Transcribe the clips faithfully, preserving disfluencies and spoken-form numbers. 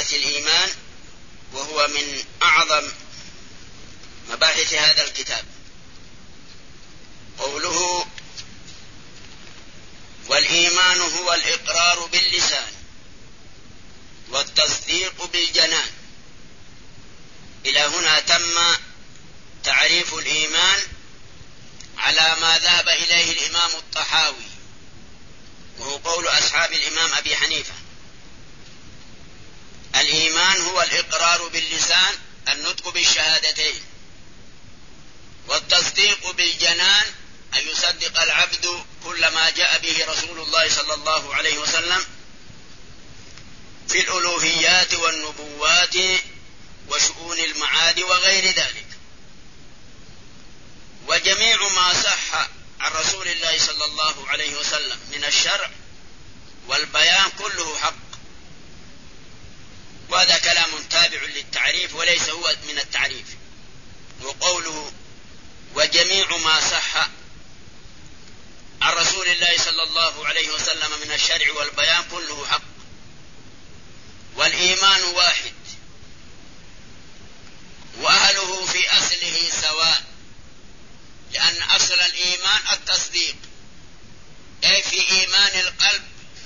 مباحث الإيمان، وهو من أعظم مباحث هذا الكتاب. قوله: والإيمان هو الإقرار باللسان والتصديق بالجنان. إلى هنا تم تعريف الإيمان على ما ذهب إليه الإمام الطحاوي، وهو قول أصحاب الإمام أبي حنيفة. الإيمان هو الإقرار باللسان، النطق بالشهادتين، والتصديق بالجنان أن يصدق العبد كل ما جاء به رسول الله صلى الله عليه وسلم في الألوهيات والنبوات وشؤون المعاد وغير ذلك. وجميع ما صح عن رسول الله صلى الله عليه وسلم من الشرع والبيان كله حق. وهذا كلام تابع للتعريف وليس هو من التعريف. وقوله: وجميع ما صح عن رسول الله صلى الله عليه وسلم من الشرع والبيان كله حق. والإيمان واحد، وأهله في أصله سواء، لأن أصل الإيمان التصديق، أي في إيمان القلب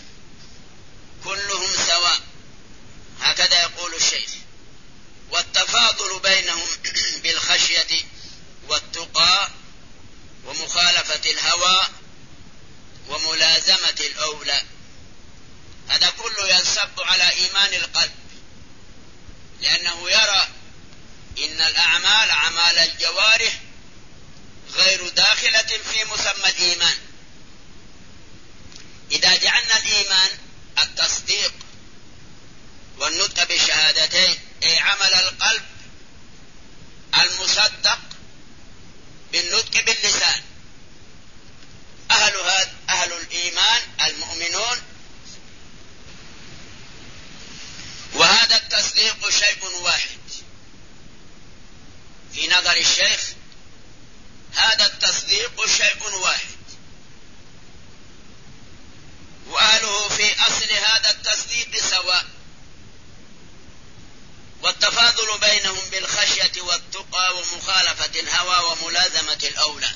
كلهم سواء، هكذا يقول الشيخ. والتفاضل بينهم بالخشية والتقى ومخالفة الهوى وملازمة الأولى، هذا كله ينصب على إيمان القلب، لأنه يرى إن الأعمال أعمال الجوارح غير داخلة في مسمى الإيمان. إذا جعلنا الإيمان التصديق والنطق بالشهادتين، أي عمل القلب المصدق بالنطق باللسان، أهل هذا أهل الإيمان المؤمنون. وهذا التصديق شيء واحد في نظر الشيخ، هذا التصديق شيء واحد، وأهله في أصل هذا التصديق سواء. والتفاضل بينهم بالخشية والتقى ومخالفة الهوى وملازمة الأولى.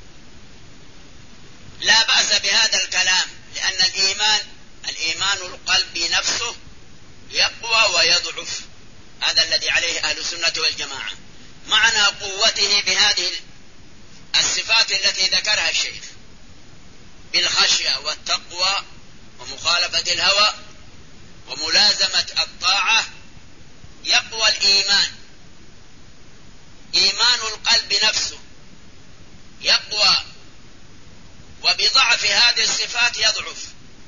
لا بأس بهذا الكلام، لأن الإيمان الإيمان القلبي نفسه يقوى ويضعف، هذا الذي عليه أهل السنة والجماعة، معنى قوته بهذه الصفات التي ذكرها الشيخ، بالخشية والتقوى ومخالفة الهوى وملازمة الطاعة، يقوى الإيمان. إيمان القلب نفسه يقوى، وبضعف هذه الصفات يضعف.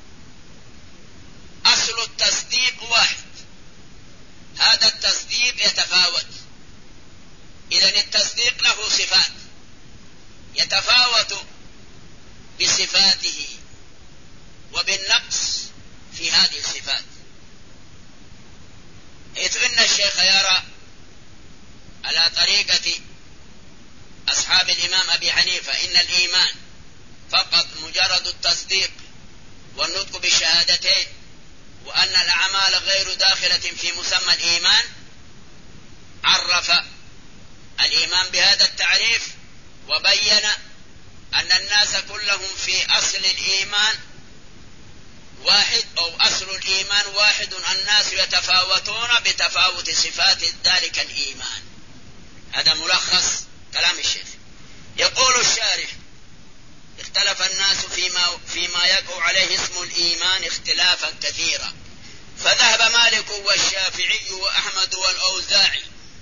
أصل التصديق واحد، هذا التصديق يتفاوت. إذن التصديق له صفات يتفاوت بصفاته وبالنقص في هذه الصفات، حيث إن الشيخ يرى على طريقة أصحاب الإمام أبي حنيفة إن الإيمان فقط مجرد التصديق والنطق بالشهادتين، وأن الأعمال غير داخلة في مسمى الإيمان. عرف الإيمان بهذا التعريف وبين أن الناس كلهم في أصل الإيمان واحد، أو أصل الإيمان واحد، الناس يتفاوتون بتفاوت صفات ذلك الإيمان. هذا ملخص كلام الشيخ. يقول الشارح: اختلف الناس فيما, فيما يقع عليه اسم الإيمان اختلافا كثيرا، فذهب مالك والشافعي وأحمد والأوزاعي.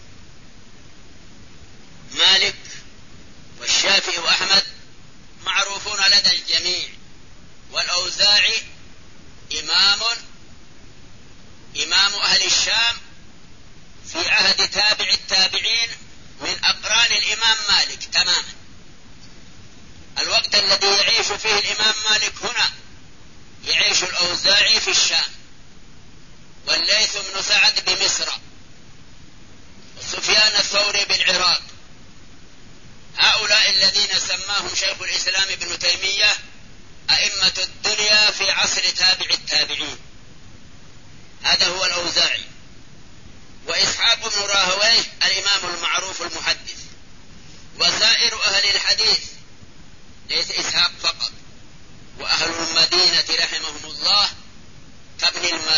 مالك والشافعي وأحمد معروفون لدى الجميع، والأوزاعي إمام إمام أهل الشام في عهد تابع التابعين، من أقران الإمام مالك تماما. الوقت الذي يعيش فيه الإمام مالك هنا يعيش الأوزاعي في الشام، والليث بن سعد بمصر، وسفيان الثوري بالعراق. هؤلاء الذين سماهم شيخ الإسلام ابن تيمية أئمة الدنيا في عصر تابع التابعين. هذا هو الأوزاعي.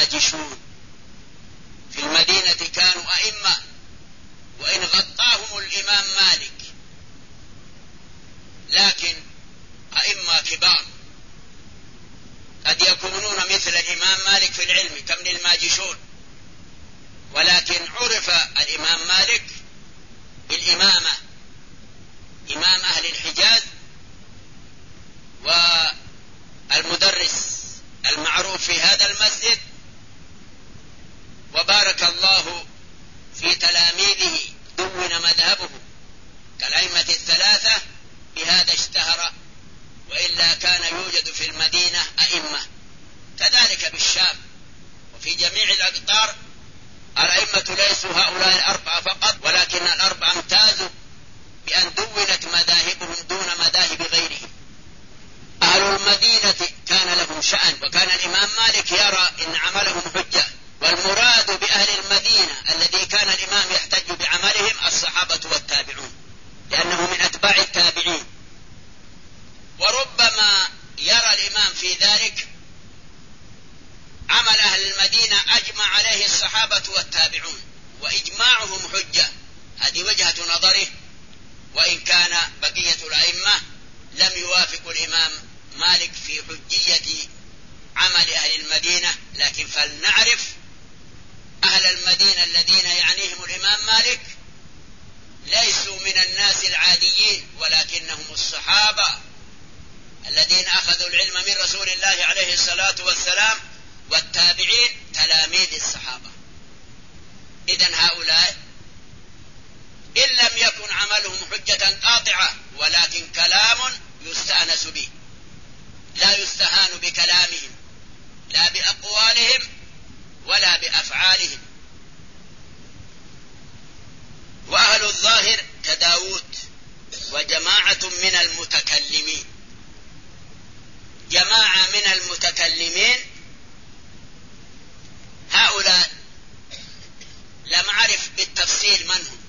الماجشون في المدينة كانوا أئمة، وإن غطاهم الإمام مالك لكن أئمة كبار، قد يكونون مثل الإمام مالك في العلم كمن الماجشون، ولكن عرف الإمام مالك بالإمامة، إمام أهل الحجاز والمدرس المعروف في هذا المسجد، وبارك الله في تلاميذه دون مذهبه كالأئمة الثلاثة، بهذا اشتهر، وإلا كان يوجد في المدينة أئمة. كذلك بالشام وفي جميع الأقطار الأئمة ليسوا هؤلاء الأربعة فقط، ولكن الأربعة امتازوا بأن دونت مذاهبهم دون مذاهب غيرهم. أهل المدينة كان لهم شأن، وكان الإمام مالك يرى إن عملهم حجة، والمراد بأهل المدينة الذي كان الإمام يحتج بعملهم الصحابة والتابعون، لأنه من أتباع التابعين. وربما يرى الإمام في ذلك عمل أهل المدينة أجمع عليه الصحابة والتابعون، وإجماعهم حجة، هذه وجهة نظره، وإن كان بقية الأئمة لم يوافقوا الإمام مالك في حجية عمل أهل المدينة. لكن فلنعرف أهل المدينة الذين يعنيهم الإمام مالك ليسوا من الناس العاديين، ولكنهم الصحابة الذين أخذوا العلم من رسول الله عليه الصلاة والسلام، والتابعين تلاميذ الصحابة. إذن هؤلاء إن لم يكن عملهم حجة قاطعة، ولكن كلام يستأنس به، لا يستهان بكلامهم، لا بأقوالهم ولا بأفعالهم. وأهل الظاهر كداود وجماعة من المتكلمين، جماعة من المتكلمين هؤلاء لم أعرف بالتفصيل من هم،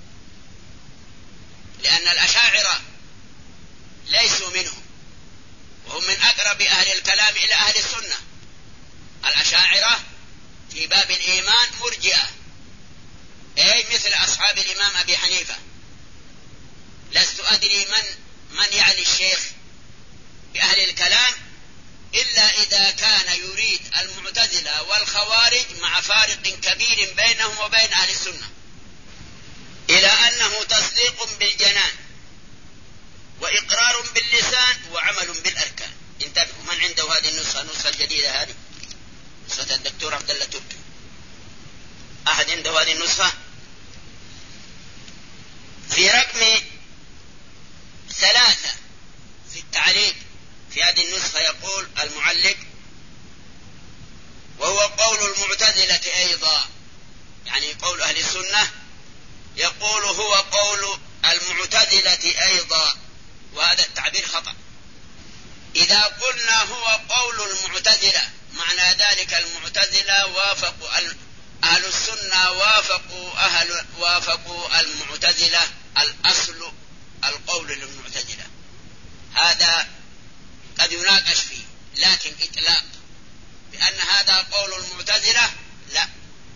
لأن الأشاعرة ليسوا منهم، وهم من أقرب أهل الكلام إلى أهل السنة. الأشاعرة في باب الإيمان مرجئة، أي مثل أصحاب الإمام أبي حنيفة. لست أدري من من يعني الشيخ بأهل الكلام، إلا إذا كان يريد المعتزلة والخوارج مع فارق كبير بينهم وبين أهل السنة، إلى أنه تصديق بالجنان وإقرار باللسان وعمل بالأركان. انتبهوا، من عنده هذه النسخة، النسخة الجديدة هذه، نسخة الدكتور عبد الله تركي، أحد عنده هذه النسخة؟ في رقم ثلاثة في التعليق في هذه النسخة يقول المعلق: وهو قول المعتزلة أيضا، يعني قول أهل السنة، يقول هو قول المعتزلة أيضا، وهذا التعبير خطأ. إذا قلنا هو قول المعتزلة معنى ذلك المعتزلة وافقوا أهل السنة، وافقوا أهل وافقوا المعتزلة، الأصل القول للمعتزلة. هذا قد يناقش فيه، لكن إطلاق بأن هذا قول المعتزلة لا.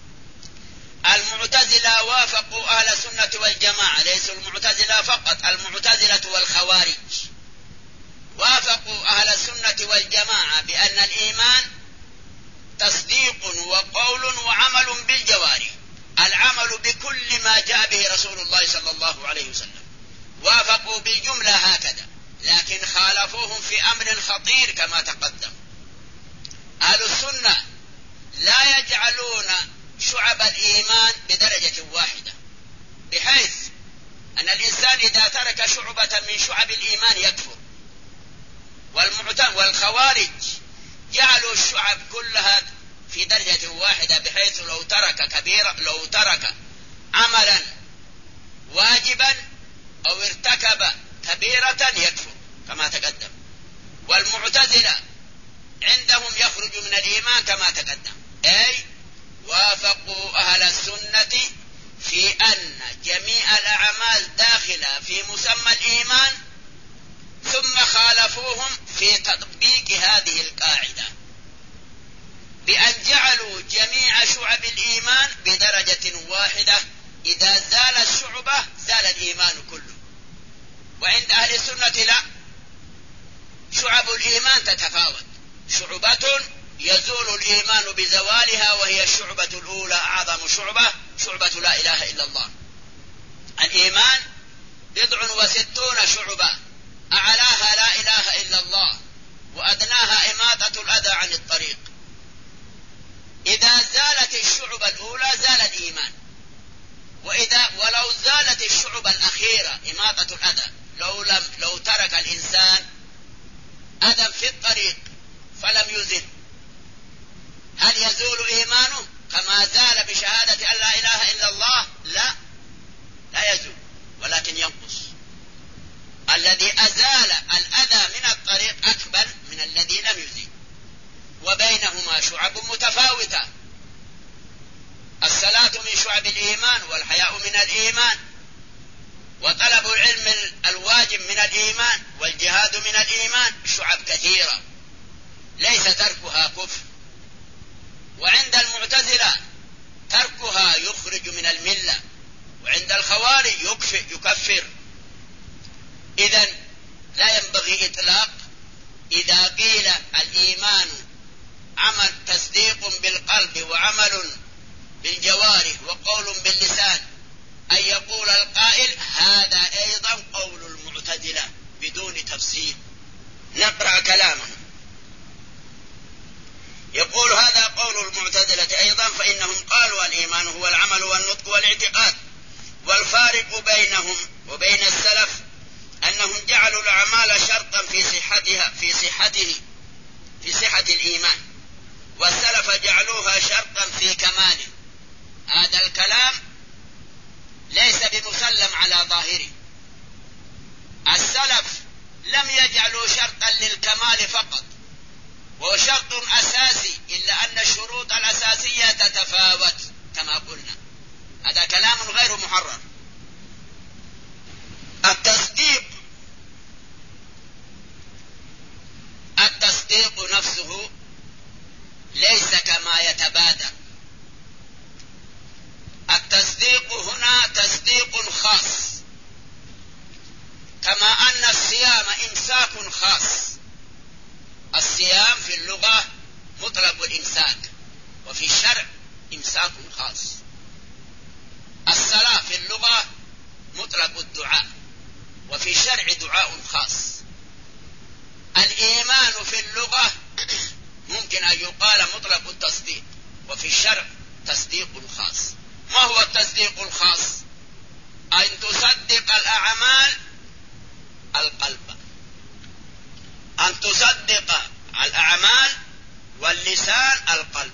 المعتزلة وافقوا أهل السنة والجماعة، ليسوا المعتزلة فقط، المعتزلة والخوارج وافقوا أهل السنة والجماعة بأن الإيمان تصديق وقول وعمل بالجوارح، العمل بكل ما جاء به رسول الله صلى الله عليه وسلم. وافقوا بالجملة هكذا، لكن خالفوهم في أمر خطير كما تقدم. أهل السنة لا يجعلون شعب الإيمان بدرجة واحدة، بحيث أن الإنسان إذا ترك شعبة من شعب الإيمان يكفر. والخوارج جعلوا الشعب كلها في درجة واحدة، بحيث لو ترك كبيرة لو ترك عملا واجبا أو ارتكب كبيرة يكفر كما تقدم. والمعتزلة عندهم يخرج من الإيمان كما تقدم، أي وافقوا أهل السنة في أن جميع الأعمال داخلة في مسمى الإيمان، ثم خالفوهم في تطبيق هذه القاعدة بأن جعلوا شعبة واحدة إذا زال الشعبة زال الإيمان كله. وعند أهل السنة لا، شعب الإيمان تتفاوت، شعبة يزول الإيمان بزوالها وهي الشعبة الأولى أعظم شعبة، شعبة لا إله إلا الله. الإيمان بضع وستون شعبة، أعلاها لا إله إلا الله، وأدناها إماطة الأذى عن الطريق. إذا زالت الشعبة الأولى زال الإيمان، وإذا ولو زالت الشعبة الأخيرة إماطة الأذى، لو لم لو ترك الإنسان أذى في الطريق فلم يزل، هل يزول إيمانه كما زال بشهادة أن لا إله إلا الله؟ لا، لا يزول، ولكن ينقص. الذي أزال الأذى من الطريق أكبر من الذي لم يزيل، وبينهما شعب متفاوتة. الصلاة من شعب الإيمان، والحياء من الإيمان، وطلب العلم الواجب من الإيمان، والجهاد من الإيمان. شعب كثيرة ليس تركها كفر. وعند المعتزلة تركها يخرج من الملة، وعند الخوارج يكفر. إذن لا ينبغي إطلاق إذا قيل الإيمان عمل تصديق بالقلب وعمل بالجوارح وقول باللسان، أن يقول القائل هذا أيضا قول المعتزلة بدون تفصيل. نقرأ كلامه. يقول هذا قول المعتزلة أيضا، فإنهم قالوا الإيمان هو العمل والنطق والاعتقاد، والفارق بينهم وبين السلف أنهم جعلوا الأعمال شرطا في صحتها في صحته في صحة الإيمان، والسلف جعلوها شرطا في كماله. هذا الكلام ليس بمسلم على ظاهره. السلف لم يجعلوا شرطا للكمال فقط، وهو شرط أساسي، إلا أن الشروط الأساسية تتفاوت كما قلنا. هذا كلام غير محرر. التصديق التصديق نفسه ليس كما يتبادر. التصديق هنا تصديق خاص، كما أن الصيام إمساك خاص. الصيام في اللغة مطلق الإمساك، وفي الشرع إمساك خاص. الصلاة في اللغة مطلق الدعاء، وفي الشرع دعاء خاص. الإيمان في اللغة ممكن أن يقال مطلق التصديق، وفي الشرع تصديق خاص. ما هو التصديق الخاص؟ أن تصدق الأعمال القلب، أن تصدق الأعمال واللسان القلب.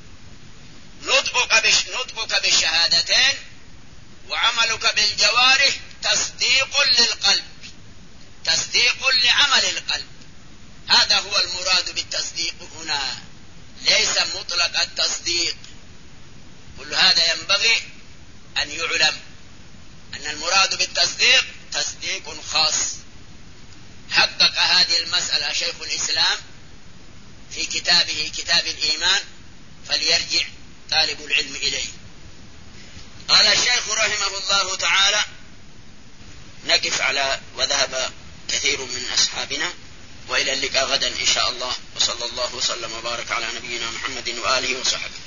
نطقك بش نطقك بالشهادتين وعملك بالجوارح تصديق للقلب، تصديق لعمل القلب. هذا هو المراد بالتصديق هنا، ليس مطلق التصديق. كل هذا ينبغي أن يعلم أن المراد بالتصديق تصديق خاص. حقق هذه المسألة شيخ الإسلام في كتابه كتاب الإيمان، فليرجع طالب العلم إليه. قال الشيخ رحمه الله تعالى: نقف على وذهب كثير من أصحابنا، وإلى اللقاء غدا إن شاء الله، وصلى الله وسلم وبارك على نبينا محمد وآله وصحبه.